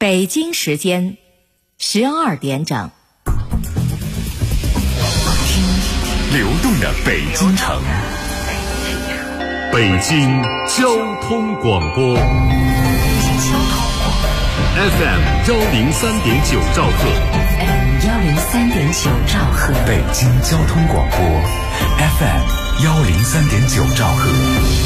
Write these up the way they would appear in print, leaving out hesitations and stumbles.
北京时间12点整。 听流动的北京城，北京交通广播 FM 103.9兆赫， 103.9兆赫， 北京交通广播 FM 103.9兆赫。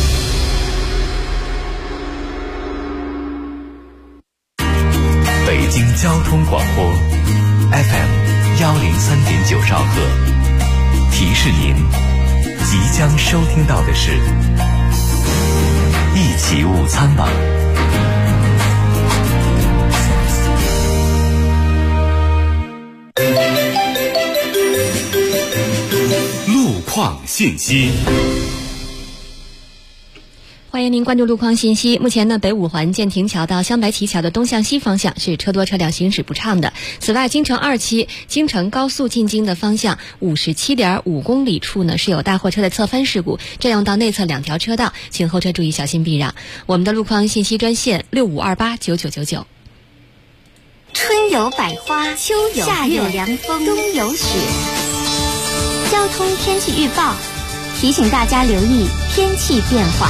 北京交通广播 FM 103.9兆赫，提示您即将收听到的是一起午餐吧。路况信息。 欢迎您关注路况信息。目前呢，北五环建亭桥到香白旗桥的东向西方向是车多车辆行驶不畅的。此外，京承2期京承高速进京的方向57.5公里处呢是有大货车的侧翻事故，占用到内侧2条车道，请后车注意小心避让。我们的路况信息专线65289999。 春有百花，秋有夏有凉风，冬有雪。交通天气预报提醒大家留意天气变化。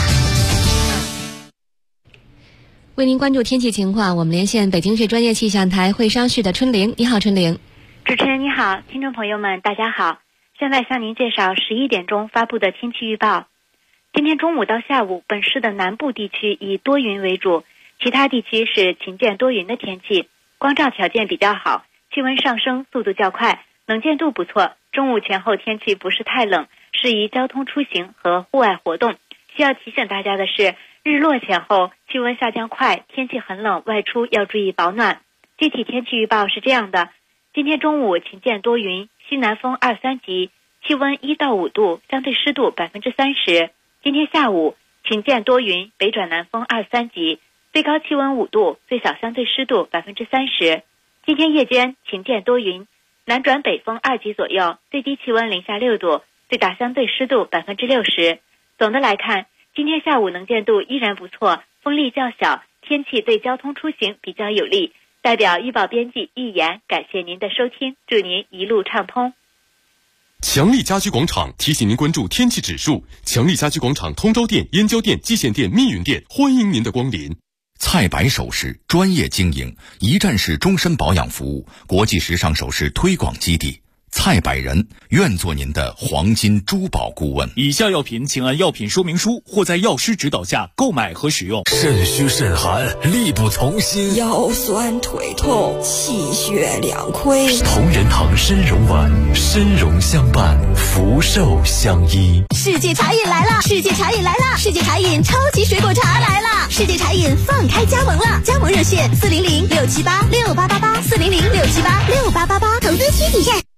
为您关注天气情况，我们连线北京市专业气象台会商室的春玲。你好，春玲。 主持人你好，听众朋友们大家好，现在向您介绍11点钟发布的天气预报。今天中午到下午，本市的南部地区以多云为主，其他地区是晴间多云的天气，光照条件比较好，气温上升速度较快，能见度不错。中午前后天气不是太冷，适宜交通出行和户外活动。需要提醒大家的是，日落前后气温下降快，天气很冷，外出要注意保暖。具体天气预报是这样的：今天中午晴间多云，西南风2、3级，气温1到5度，相对湿度30%。今天下午晴间多云，北转南风2、3级，最高气温5度，最小相对湿度30%。今天夜间晴间多云，南转北风2级左右，最低气温零下6度，最大相对湿度60%。总的来看，今天下午能见度依然不错，风力较小，天气对交通出行比较有利。代表预报编辑易言，感谢您的收听，祝您一路畅通。 强力家居广场提醒您关注天气指数。强力家居广场通州店、燕郊店、蓟县店、密云店欢迎您的光临。 菜百首饰专业经营，一站式终身保养服务，国际时尚首饰推广基地。菜百人愿做您的黄金珠宝顾问。 以下药品请按药品说明书或在药师指导下购买和使用。 肾虚肾寒，力不从心， 腰酸腿痛，气血两亏。 同仁堂参茸丸，参茸相伴，福寿相依。 世界茶饮来了！世界茶饮来了！世界茶饮超级水果茶来了！世界茶饮放开加盟了，加盟热线400-678-6888，400-678-6888，投资需体验。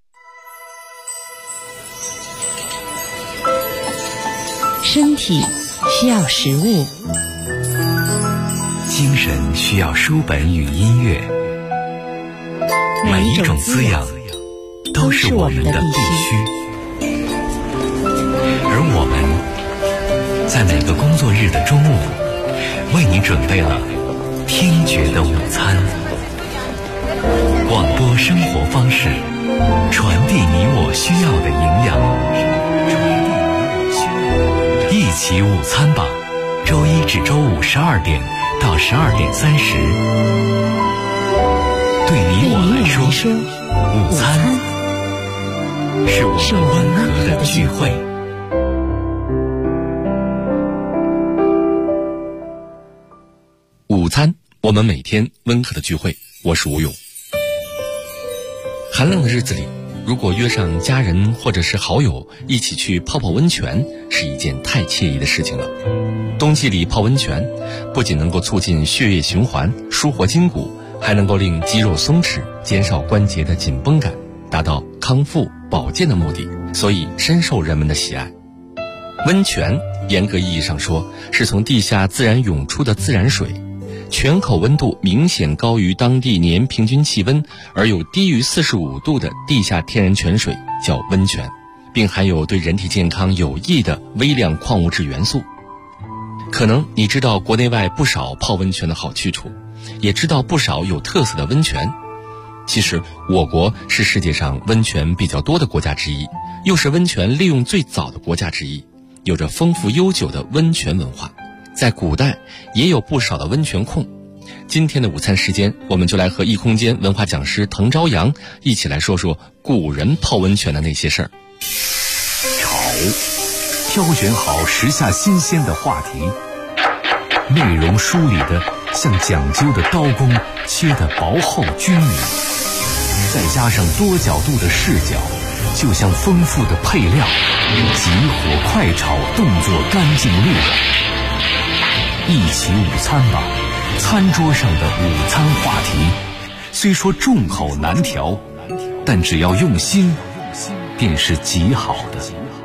身体需要食物， 精神需要书本与音乐，每一种滋养都是我们的必须。而我们在每个工作日的中午，为你准备了听觉的午餐。广播生活方式，传递你我需要的营养。一起午餐吧，周一至周五12点到12点30。对你我来说，午餐是我们温和的聚会。 午餐，我们每天温和的聚会。我是吴勇。寒冷的日子里，如果约上家人或者是好友一起去泡泡温泉，是一件太惬意的事情了。冬季里泡温泉，不仅能够促进血液循环、舒活筋骨，还能够令肌肉松弛，减少关节的紧绷感，达到康复保健的目的，所以深受人们的喜爱。温泉严格意义上说，是从地下自然涌出的自然水，泉口温度明显高于当地年平均气温，而有低于45度的地下天然泉水叫温泉，并含有对人体健康有益的微量矿物质元素。 可能你知道国内外不少泡温泉的好去处，也知道不少有特色的温泉。其实我国是世界上温泉比较多的国家之一，又是温泉利用最早的国家之一，有着丰富悠久的温泉文化。在古代也有不少的温泉控。今天的午餐时间，我们就来和异空间文化讲师滕朝阳一起来说说古人泡温泉的那些事儿。 挑选好时下新鲜的话题，内容梳理的像讲究的刀工，切得薄厚均匀，再加上多角度的视角，就像丰富的配料，急火快炒，动作干净利落。一起午餐吧，餐桌上的午餐话题虽说众口难调，但只要用心便是极好的。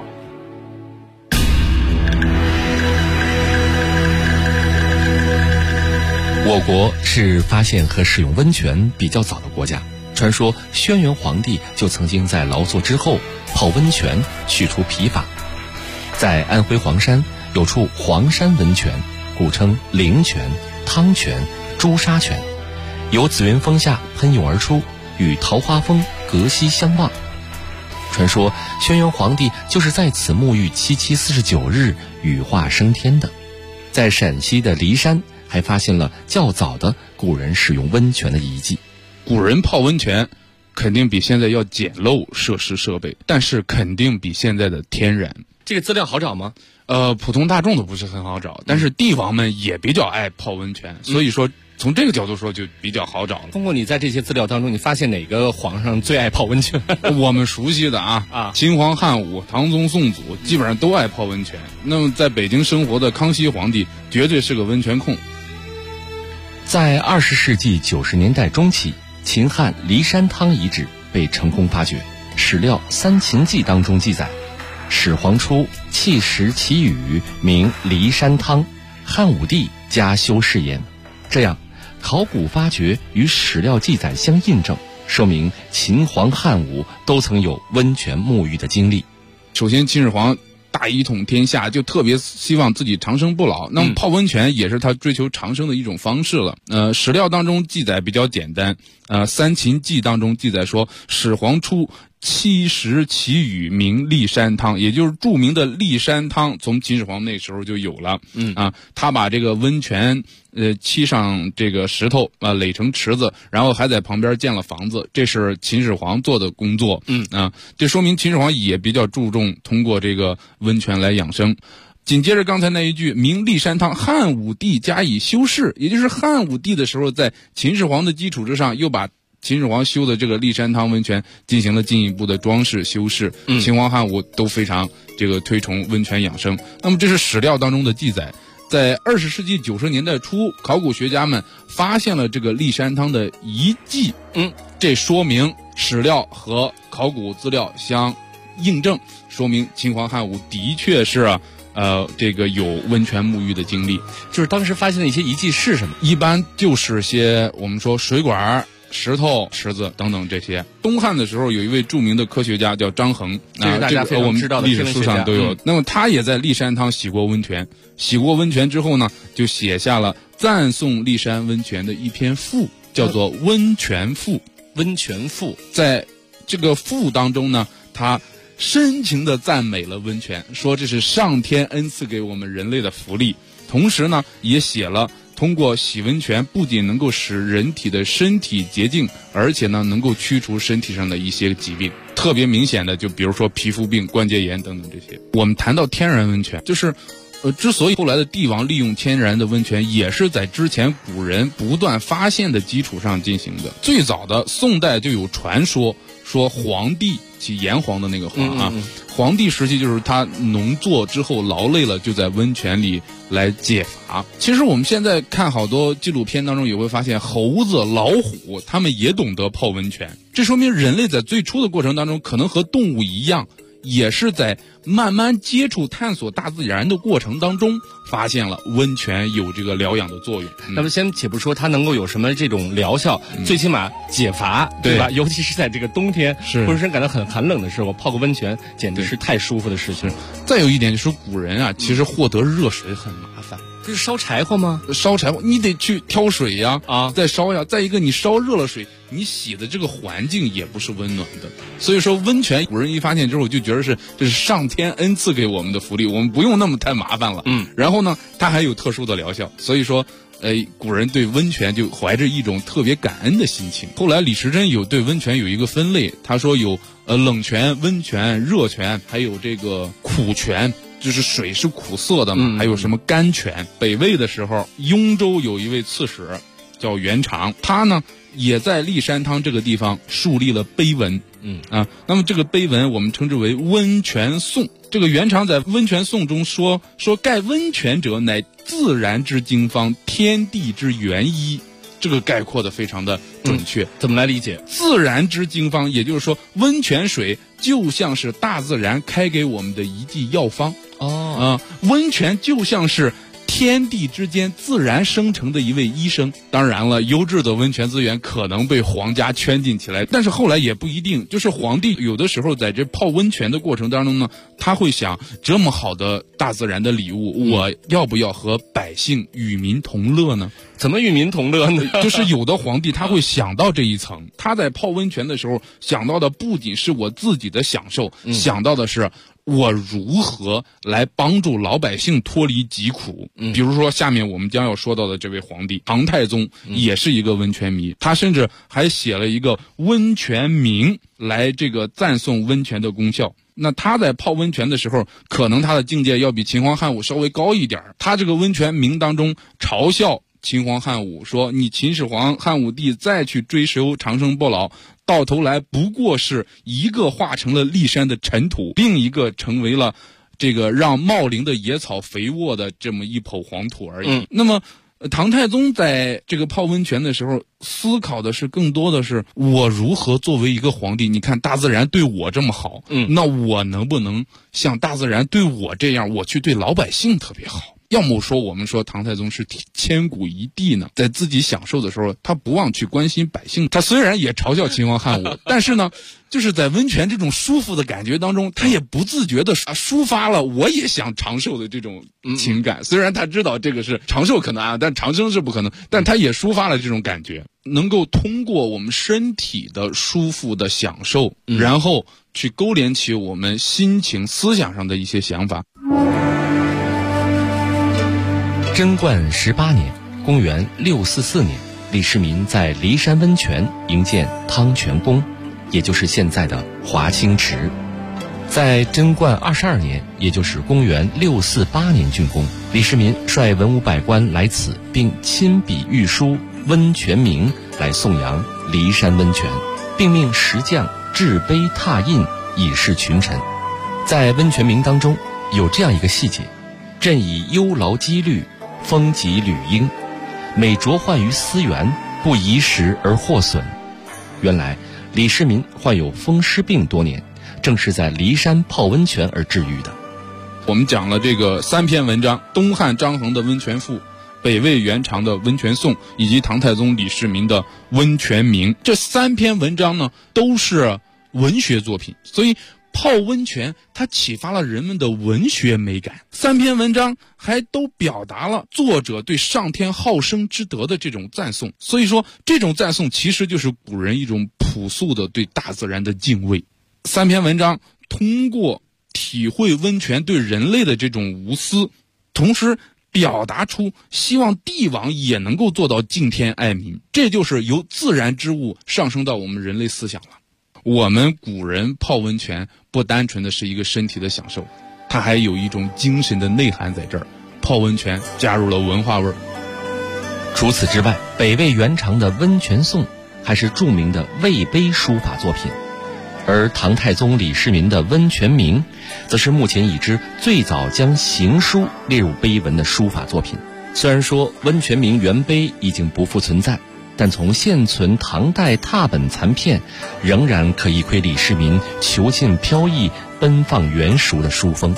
我国是发现和使用温泉比较早的国家，传说轩辕皇帝就曾经在劳作之后泡温泉去除疲乏。在安徽黄山有处黄山温泉，古称灵泉、汤泉、朱砂泉，由紫云峰下喷涌而出，与桃花峰隔溪相望。传说轩辕皇帝就是在此沐浴7749日羽化升天的。在陕西的骊山还发现了较早的古人使用温泉的遗迹。 古人泡温泉肯定比现在要简陋设施设备，但是肯定比现在的天然。 这个资料好找吗？ 普通大众都不是很好找，但是帝王们也比较爱泡温泉，所以说从这个角度说就比较好找了。 通过你在这些资料当中，你发现哪个皇上最爱泡温泉？ 我们熟悉的秦皇汉武、唐宗宋祖基本上都爱泡温泉。那么在北京生活的康熙皇帝绝对是个温泉控。 在20世纪90年代中期，秦汉骊山汤遗址被成功发掘。史料《三秦记》当中记载，始皇初弃食其语，名骊山汤，汉武帝加修饰焉。这样考古发掘与史料记载相印证，说明秦皇汉武都曾有温泉沐浴的经历。 首先秦始皇大一统天下，就特别希望自己长生不老，那么泡温泉也是他追求长生的一种方式了。史料当中记载比较简单，三秦记当中记载说，始皇初弃食其语，名骊山汤，也就是著名的骊山汤，从秦始皇那时候就有了。他把这个温泉砌上这个石头垒成池子，然后还在旁边建了房子，这是秦始皇做的工作。这说明秦始皇也比较注重通过这个温泉来养生。紧接着刚才那一句名骊山汤，汉武帝加以修饰，也就是汉武帝的时候在秦始皇的基础之上，又把秦始皇修的这个骊山汤温泉进行了进一步的装饰修饰。秦皇汉武都非常这个推崇温泉养生。那么这是史料当中的记载。在20世纪90年代初，考古学家们发现了这个骊山汤的遗迹。这说明史料和考古资料相印证，说明秦皇汉武的确是这个有温泉沐浴的经历。 就是当时发现的一些遗迹是什么？ 一般就是些我们说水管、石头、池子等等这些。东汉的时候有一位著名的科学家叫张衡， 大家非常知道的历史书上都有。那么他也在骊山汤洗过温泉，洗过温泉之后呢，就写下了赞颂骊山温泉的一篇赋，叫做《温泉赋》。 温泉赋在这个赋当中呢，他深情地赞美了温泉，说这是上天恩赐给我们人类的福利。同时呢，也写了通过洗温泉不仅能够使人体的身体洁净，而且呢能够驱除身体上的一些疾病，特别明显的就比如说皮肤病、关节炎等等这些。我们谈到天然温泉，就是之所以后来的帝王利用天然的温泉，也是在之前古人不断发现的基础上进行的。最早的宋代就有传说，说皇帝即炎黄的那个黄皇帝时期就是他农作之后劳累了，就在温泉里来解乏。其实我们现在看好多纪录片当中也会发现，猴子、老虎他们也懂得泡温泉，这说明人类在最初的过程当中可能和动物一样，也是在慢慢接触探索大自然的过程当中发现了温泉有这个疗养的作用。 那么先且不说它能够有什么这种疗效，最起码解乏，对吧？尤其是在这个冬天浑身感到很寒冷的时候，泡个温泉简直是太舒服的事情。 再有一点就是古人其实获得热水很麻烦， 这是烧柴火吗？ 烧柴火，你得去挑水呀，再烧呀。再一个，你烧热了水，你洗的这个环境也不是温暖的。所以说，温泉古人一发现之后就觉得这是上天恩赐给我们的福利，我们不用那么太麻烦了。然后呢，它还有特殊的疗效，所以说。古人对温泉就怀着一种特别感恩的心情。后来李时珍对温泉有一个分类，他说有冷泉、温泉、热泉，还有这个苦泉，就是水是苦涩的嘛，还有什么甘泉。北魏的时候，雍州有一位刺史叫袁长，他呢也在骊山汤这个地方树立了碑文。那么这个碑文我们称之为温泉颂。这个袁长在温泉颂中说盖温泉者乃自然之经方，天地之原一。这个概括的非常的准确。 怎么来理解？ 自然之经方，也就是说温泉水就像是大自然开给我们的一剂药方。温泉就像是天地之间自然生成的一位医生。当然了，优质的温泉资源可能被皇家圈禁起来，但是后来也不一定。就是皇帝有的时候在这泡温泉的过程当中呢，他会想，这么好的大自然的礼物，我要不要和百姓与民同乐呢？ 怎么与民同乐呢？ 就是有的皇帝他会想到这一层，他在泡温泉的时候想到的不仅是我自己的享受，想到的是我如何来帮助老百姓脱离疾苦。比如说下面我们将要说到的这位皇帝唐太宗也是一个温泉迷，他甚至还写了一个温泉铭来这个赞颂温泉的功效。那他在泡温泉的时候，可能他的境界要比秦皇汉武稍微高一点，他这个温泉铭当中嘲笑秦皇汉武说，你秦始皇汉武帝再去追求长生不老，到头来不过是一个化成了骊山的尘土，另一个成为了这个让茂陵的野草肥沃的这么一抔黄土而已。那么唐太宗在这个泡温泉的时候思考的是更多的是我如何作为一个皇帝，你看大自然对我这么好，那我能不能像大自然对我这样，我去对老百姓特别好。要么说我们说唐太宗是千古一帝呢，在自己享受的时候他不忘去关心百姓。他虽然也嘲笑秦皇汉武，但是呢就是在温泉这种舒服的感觉当中，他也不自觉的抒发了我也想长寿的这种情感。虽然他知道这个是长寿可能但长生是不可能，但他也抒发了这种感觉，能够通过我们身体的舒服的享受，然后去勾连起我们心情思想上的一些想法。 贞观18年，公元644年，李世民在骊山温泉营建汤泉宫，也就是现在的华清池。在贞观22年，也就是公元648年竣工，李世民率文武百官来此，并亲笔御书温泉铭来颂扬骊山温泉，并命石匠制碑拓印以示群臣。在温泉铭当中有这样一个细节：朕以忧劳积虑，风疾履缨，每着患于思源，不宜时而获损。原来李世民患有风湿病多年，正是在骊山泡温泉而治愈的。 我们讲了这个3篇文章，东汉张衡的温泉赋，北魏袁长的温泉颂，以及唐太宗李世民的温泉铭。这3篇文章呢都是文学作品，所以泡温泉它启发了人们的文学美感。3篇文章还都表达了作者对上天好生之德的这种赞颂，所以说这种赞颂其实就是古人一种朴素的对大自然的敬畏。3篇文章通过体会温泉对人类的这种无私，同时表达出希望帝王也能够做到敬天爱民，这就是由自然之物上升到我们人类思想了。我们古人泡温泉不单纯的是一个身体的享受，它还有一种精神的内涵在这儿。泡温泉加入了文化味儿。 除此之外，北魏袁长的温泉颂还是著名的魏碑书法作品，而唐太宗李世民的温泉铭则是目前已知最早将行书列入碑文的书法作品。虽然说温泉铭原碑已经不复存在，但从现存唐代拓本残片，仍然可以窥李世民遒劲飘逸、奔放圆熟的书风。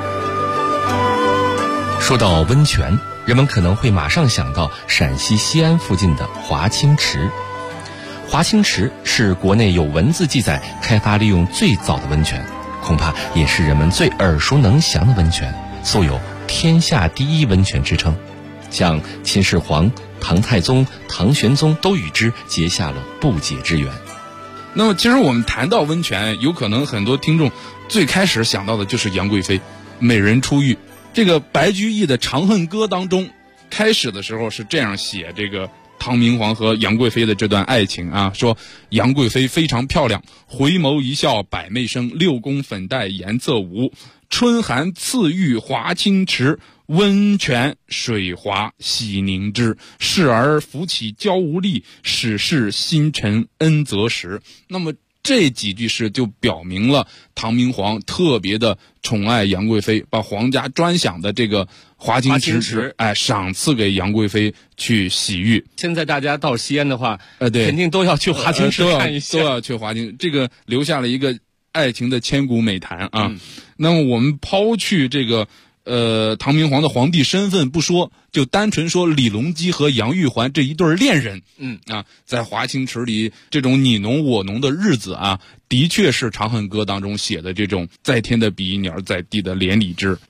说到温泉，人们可能会马上想到陕西西安附近的华清池。华清池是国内有文字记载开发利用最早的温泉，恐怕也是人们最耳熟能详的温泉，素有天下第一温泉之称。 像秦始皇、唐太宗、唐玄宗都与之结下了不解之缘。 那么其实我们谈到温泉，有可能很多听众最开始想到的就是杨贵妃美人出浴。这个白居易的《长恨歌》当中，开始的时候是这样写这个唐明皇和杨贵妃的这段爱情啊，说杨贵妃非常漂亮，回眸一笑百媚生，六宫粉黛颜色无，春寒赐浴华清池，温泉水滑洗凝脂，侍儿扶起娇无力，始是新尘恩泽时。那么这几句诗就表明了唐明皇特别的宠爱杨贵妃，把皇家专享的这个华清池赏赐给杨贵妃去洗浴。 现在大家到西安的话， 对， 肯定都要去华清池看一下， 都要去华清，这个留下了一个爱情的千古美谈啊。那么我们抛去这个唐明皇的皇帝身份不说，就单纯说李隆基和杨玉环这一对恋人，在华清池里这种你侬我侬的日子啊，的确是《长恨歌》当中写的这种在天的比翼鸟，在地的连理枝。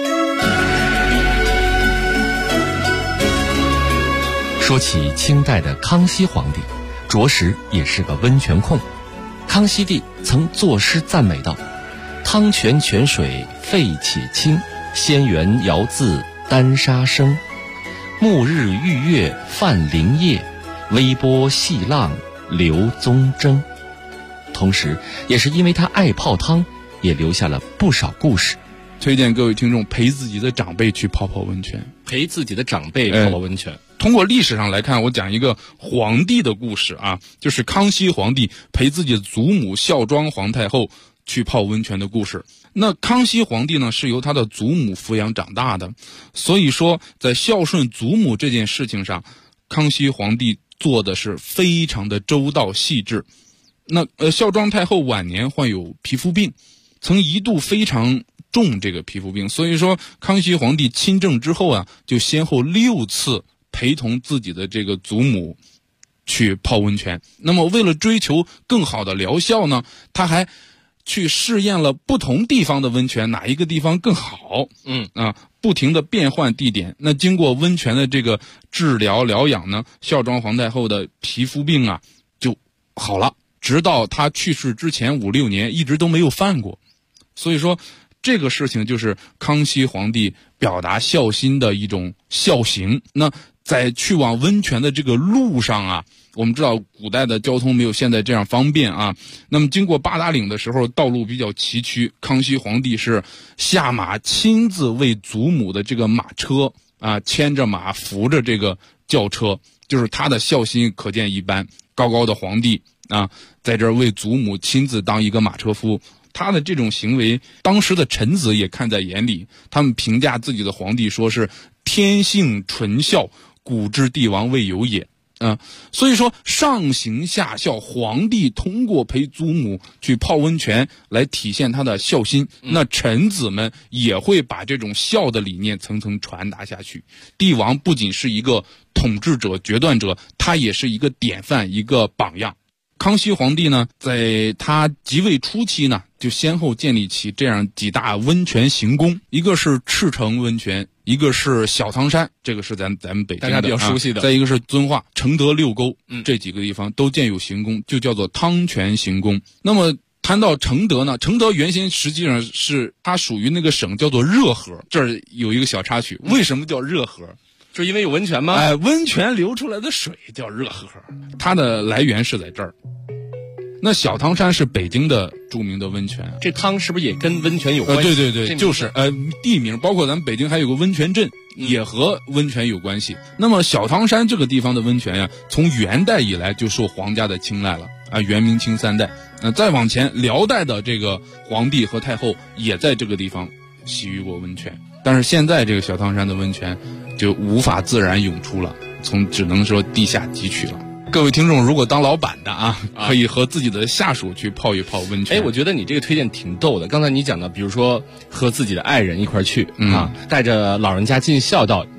说起清代的康熙皇帝，着实也是个温泉控。康熙帝曾作诗赞美道：汤泉泉水沸且清，仙源遥自丹砂生。暮日浴月泛灵夜，微波细浪流踪征。同时也是因为他爱泡汤，也留下了不少故事。 推荐各位听众陪自己的长辈去泡泡温泉， 陪自己的长辈泡泡温泉。 通过历史上来看，我讲一个皇帝的故事啊，就是康熙皇帝陪自己的祖母孝庄皇太后去泡温泉的故事。那康熙皇帝呢，是由他的祖母抚养长大的，所以说在孝顺祖母这件事情上，康熙皇帝做的是非常的周到细致。那孝庄太后晚年患有皮肤病，曾一度非常重这个皮肤病，所以说康熙皇帝亲政之后啊，就先后6次陪同自己的这个祖母去泡温泉。那么为了追求更好的疗效呢，他还去试验了不同地方的温泉，哪一个地方更好，不停的变换地点。那经过温泉的这个治疗疗养呢，孝庄皇太后的皮肤病啊就好了，直到她去世之前5-6年一直都没有犯过。所以说这个事情就是康熙皇帝表达孝心的一种孝行。那在去往温泉的这个路上啊，我们知道古代的交通没有现在这样方便啊。那么经过八达岭的时候，道路比较崎岖，康熙皇帝是下马亲自为祖母的这个马车啊，牵着马扶着这个轿车，就是他的孝心可见一斑。高高的皇帝啊，在这儿为祖母亲自当一个马车夫。他的这种行为，当时的臣子也看在眼里，他们评价自己的皇帝说是天性纯孝，古之帝王未有也。所以说上行下效，皇帝通过陪祖母去泡温泉来体现他的孝心，那臣子们也会把这种孝的理念层层传达下去。帝王不仅是一个统治者决断者，他也是一个典范，一个榜样。康熙皇帝呢，在他即位初期呢，就先后建立起这样几大温泉行宫，一个是赤城温泉，一个是小汤山，这个是咱们北京的大家比较熟悉的， 再一个是遵化、承德六沟，这几个地方都建有行宫，就叫做汤泉行宫。那么谈到承德呢，承德原先实际上是它属于那个省叫做热河，这儿有一个小插曲，为什么叫热河？ 是因为有温泉吗？ 温泉流出来的水叫热河，它的来源是在这儿。那小汤山是北京的著名的温泉， 这汤是不是也跟温泉有关系？ 对，就是地名，包括咱们北京还有个温泉镇，也和温泉有关系。那么小汤山这个地方的温泉呀，从元代以来就受皇家的青睐了啊，元明清3代。再往前，辽代的这个皇帝和太后也在这个地方洗浴过温泉。但是现在这个小汤山的温泉就无法自然涌出了，只能说地下汲取了。各位听众，如果当老板的啊，可以和自己的下属去泡一泡温泉。 我觉得你这个推荐挺逗的。刚才你讲的，比如说和自己的爱人一块去带着老人家尽孝道，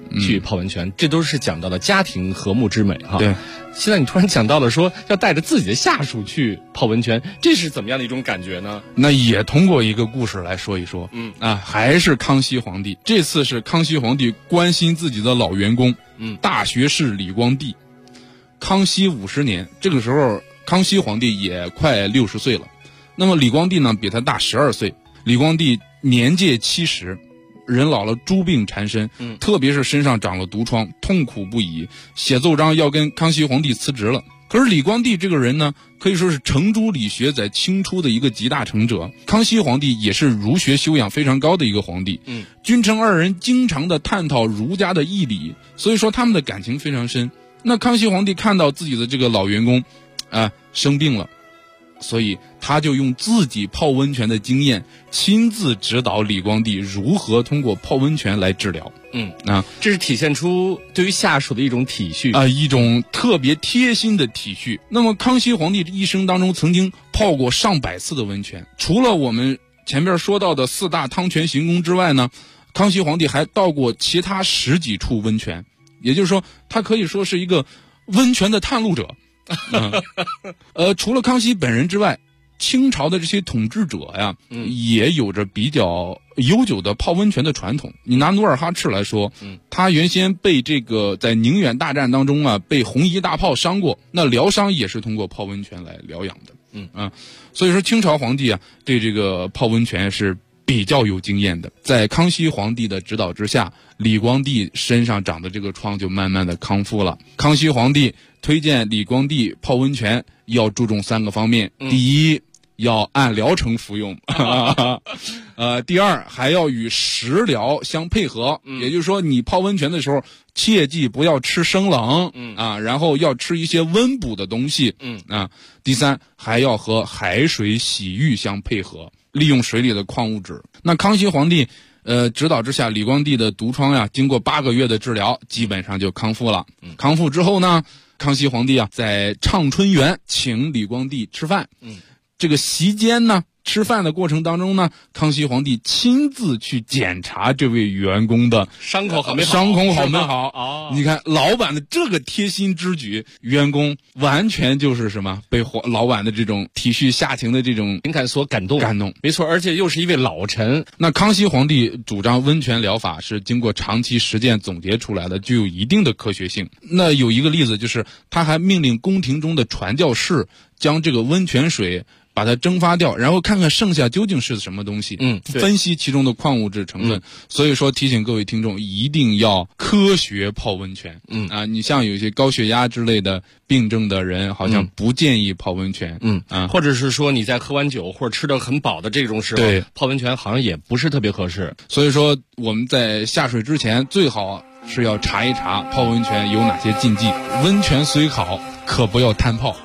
去泡温泉，这都是讲到了家庭和睦之美哈。 对， 现在你突然讲到了说要带着自己的下属去泡温泉，这是怎么样的一种感觉呢？ 那也通过一个故事来说一说。还是康熙皇帝，这次是康熙皇帝关心自己的老员工，大学士李光地。康熙50年，这个时候康熙皇帝也快60岁了，那么李光地呢比他大12岁。李光地年届70，人老了，诸病缠身，特别是身上长了毒疮，痛苦不已，写奏章要跟康熙皇帝辞职了。可是李光地这个人呢，可以说是程朱理学在清初的一个集大成者。康熙皇帝也是儒学修养非常高的一个皇帝，君臣二人经常的探讨儒家的义理，所以说他们的感情非常深。那康熙皇帝看到自己的这个老员工生病了，所以他就用自己泡温泉的经验，亲自指导李光地如何通过泡温泉来治疗。 这是体现出对于下属的一种体恤一种特别贴心的体恤。那么康熙皇帝一生当中曾经泡过上百次的温泉，除了我们前面说到的4大汤泉行宫之外呢，康熙皇帝还到过其他10几处温泉，也就是说他可以说是一个温泉的探路者。除了康熙本人之外，清朝的这些统治者呀，也有着比较悠久的泡温泉的传统。你拿努尔哈赤来说，他原先被这个在宁远大战当中被红衣大炮伤过，那疗伤也是通过泡温泉来疗养的。所以说清朝皇帝对这个泡温泉是比较有经验的。在康熙皇帝的指导之下，李光地身上长的这个疮就慢慢的康复了。康熙皇帝推荐李光地泡温泉要注重3个方面。第一，要按疗程服用第二，还要与食疗相配合，也就是说你泡温泉的时候切记不要吃生冷然后要吃一些温补的东西第三，还要和海水洗浴相配合，利用水里的矿物质。那康熙皇帝指导之下，李光地的毒疮经过8个月的治疗，基本上就康复了。康复之后呢，康熙皇帝在畅春园请李光地吃饭。这个席间呢，吃饭的过程当中呢，康熙皇帝亲自去检查这位员工的伤口好没好。你看老板的这个贴心之举，员工完全就是什么被老板的这种体恤下情的这种情感所感动。没错，而且又是一位老臣。 那康熙皇帝主张温泉疗法是经过长期实践总结出来的，具有一定的科学性。那有一个例子就是他还命令宫廷中的传教士将这个温泉水把它蒸发掉，然后看看剩下究竟是什么东西，分析其中的矿物质成分。所以说提醒各位听众一定要科学泡温泉。你像有些高血压之类的病症的人，好像不建议泡温泉。 或者是说你在喝完酒或者吃得很饱的这种时候，泡温泉好像也不是特别合适。 所以说我们在下水之前最好是要查一查泡温泉有哪些禁忌。温泉虽好，可不要贪泡。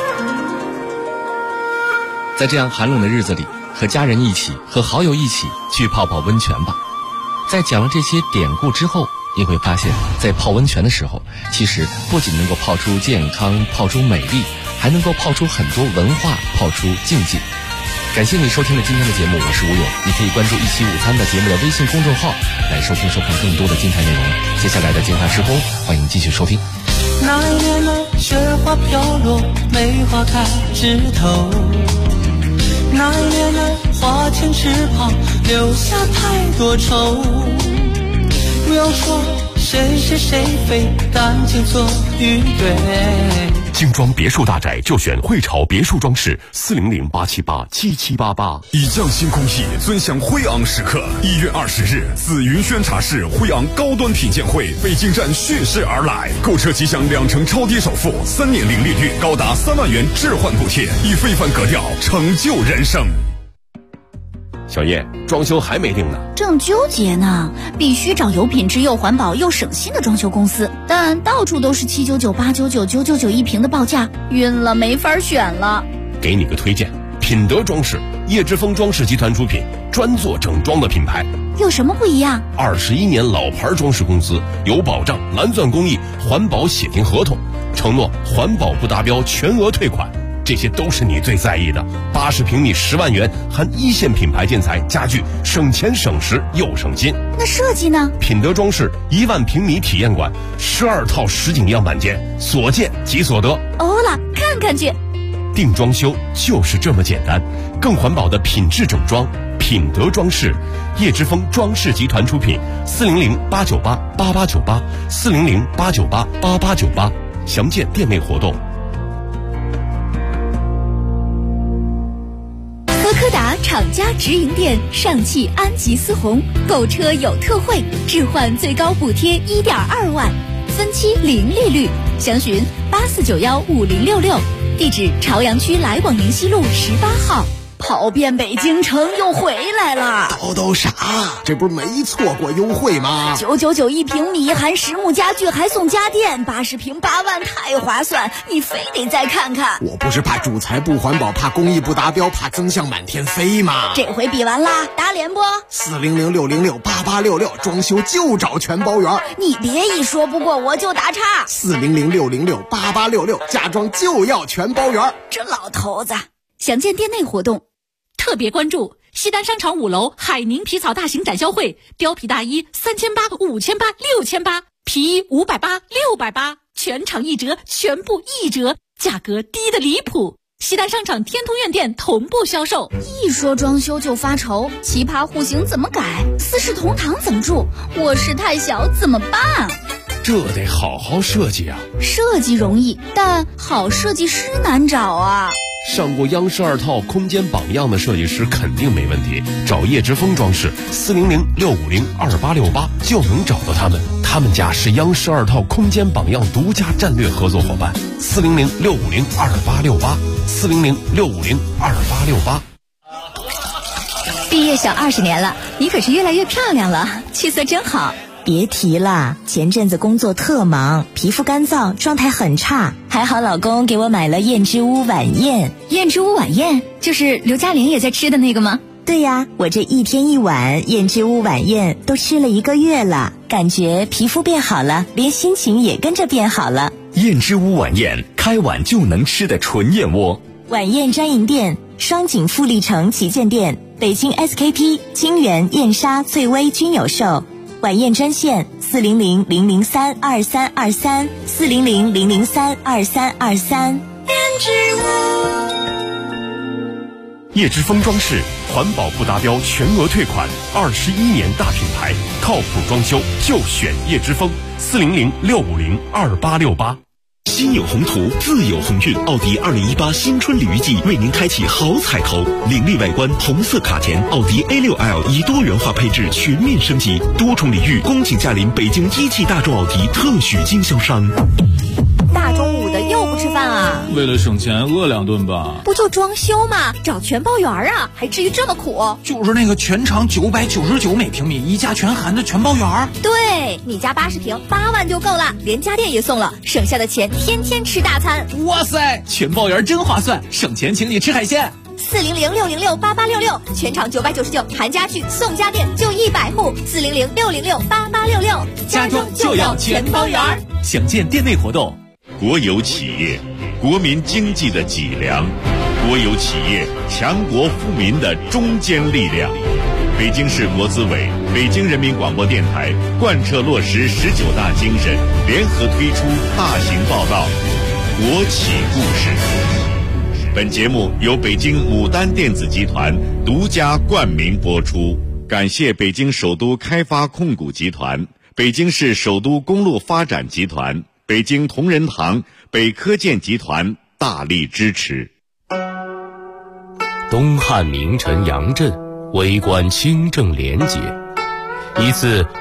在这样寒冷的日子里，和家人一起，和好友一起去泡泡温泉吧。在讲了这些典故之后，你会发现在泡温泉的时候，其实不仅能够泡出健康，泡出美丽，还能够泡出很多文化，泡出境界。感谢你收听了今天的节目，我是吴勇。你可以关注一期午餐的节目的微信公众号来收听收看更多的精彩内容。接下来的精华时空，欢迎继续收听。 那一年的雪花飘落，梅花开枝头，那一年的花前池旁留下太多愁。不要说谁是谁非，感情错与对。 精装别墅大宅就选汇潮别墅装饰，400-878-7788。 以匠心工艺，尊享辉昂时刻。1月20日，自云轩茶室辉昂高端品鉴会北京站蓄势而来，购车即享2成超低首付，3年零利率，高达3万元置换补贴，以非凡格调成就人生。 小叶，装修还没定呢， 正纠结呢。必须找有品质又环保又省心的装修公司，但到处都是799、899、999一平的报价，晕了，没法选了。 给你个推荐，品德装饰，叶之峰装饰集团出品，专做整装的品牌。 有什么不一样 ？21年老牌装饰公司，有保障，蓝钻工艺，环保写定合同，承诺环保不达标全额退款。 这些都是你最在意的。80平米10万元，含一线品牌建材家具，省钱省时又省心。 那设计呢？ 品德装饰1万平米体验馆，12套实景样板间，所见即所得。 欧了，看看去。 定装修就是这么简单，更环保的品质整装。品德装饰，叶之峰装饰集团出品，400-898-8898，400-898-8898，详见店内活动。 科柯达厂家直营店上汽安吉思宏购车有特惠，置换最高补贴1.2万，分期零利率，详询84915066，地址朝阳区来广宁西路18号。跑遍北京城又回来了， 都傻，这不是没错过优惠吗 ？999一平米，含实木家具还送家电，80平8万，太划算！你非得再看看。 我不是怕主材不环保，怕工艺不达标，怕增项满天飞吗？ 这回比完啦，打脸不 ？400-606-8866，装修就找全包圆。 你别一说不过我就打岔。 400-606-8866，家装就要全包圆。 这老头子，详见店内活动。 特别关注西单商场5楼海宁皮草大型展销会，貂皮大衣3800、5800、6800，皮衣580、680，全场1折，全部1折，价格低得离谱。西单商场天通苑店同步销售。 一说装修就发愁，奇葩户型怎么改？四世同堂怎么住？卧室太小怎么办？ 这得好好设计啊！ 设计容易，但好设计师难找啊。 上过央视2套空间榜样的设计师肯定没问题，找叶之峰装饰，400-650-2868就能找到他们。他们家是央视2套空间榜样独家战略合作伙伴，400-650-2868，400-650-2868。 毕业小20年了，你可是越来越漂亮了，气色真好。别提了，前阵子工作特忙，皮肤干燥，状态很差，还好老公给我买了燕之屋晚宴。 燕之屋晚宴就是刘嘉玲也在吃的那个吗？ 对呀，我这1天1碗燕之屋晚宴都吃了1个月了，感觉皮肤变好了，连心情也跟着变好了。 燕之屋晚宴，开碗就能吃的纯燕窝。 晚宴专营店：双井富力城旗舰店、北京 SKP、清源、燕莎、翠微均有售。晚宴专线400-003-2323，400-003-2323。 叶之峰装饰，环保不达标全额退款，21年大品牌，靠谱装修就选叶之峰，400-650-2868。 心有宏图，自有鸿运。奥迪2018新春鲤鱼季为您开启好彩头，凌厉外观，红色卡钳，奥迪 A6L 以多元化配置全面升级，多重礼遇，恭请驾临北京一汽大众奥迪特许经销商。 大中午的又不吃饭啊？ 为了省钱饿2顿吧。 不就装修吗？找全包圆啊，还至于这么苦？ 就是那个全长999每平米，一价全含的全包圆。 对，你家80平8万就够了，连家电也送了，省下的钱天天吃大餐。 哇塞，全包圆真划算，省钱请你吃海鲜。 400-606-8866，全场999，含家具送家电，就100户。400-606-8866， 家装就要全包圆。详见店内活动。 国有企业，国民经济的脊梁；国有企业，强国富民的中坚力量。北京市国资委、北京人民广播电台贯彻落实19大精神，联合推出大型报道《国企故事》。本节目由北京牡丹电子集团独家冠名播出，感谢北京首都开发控股集团、北京市首都公路发展集团、北京同仁堂、北科建集团大力支持。 东汉名臣杨震为官清正廉洁，一次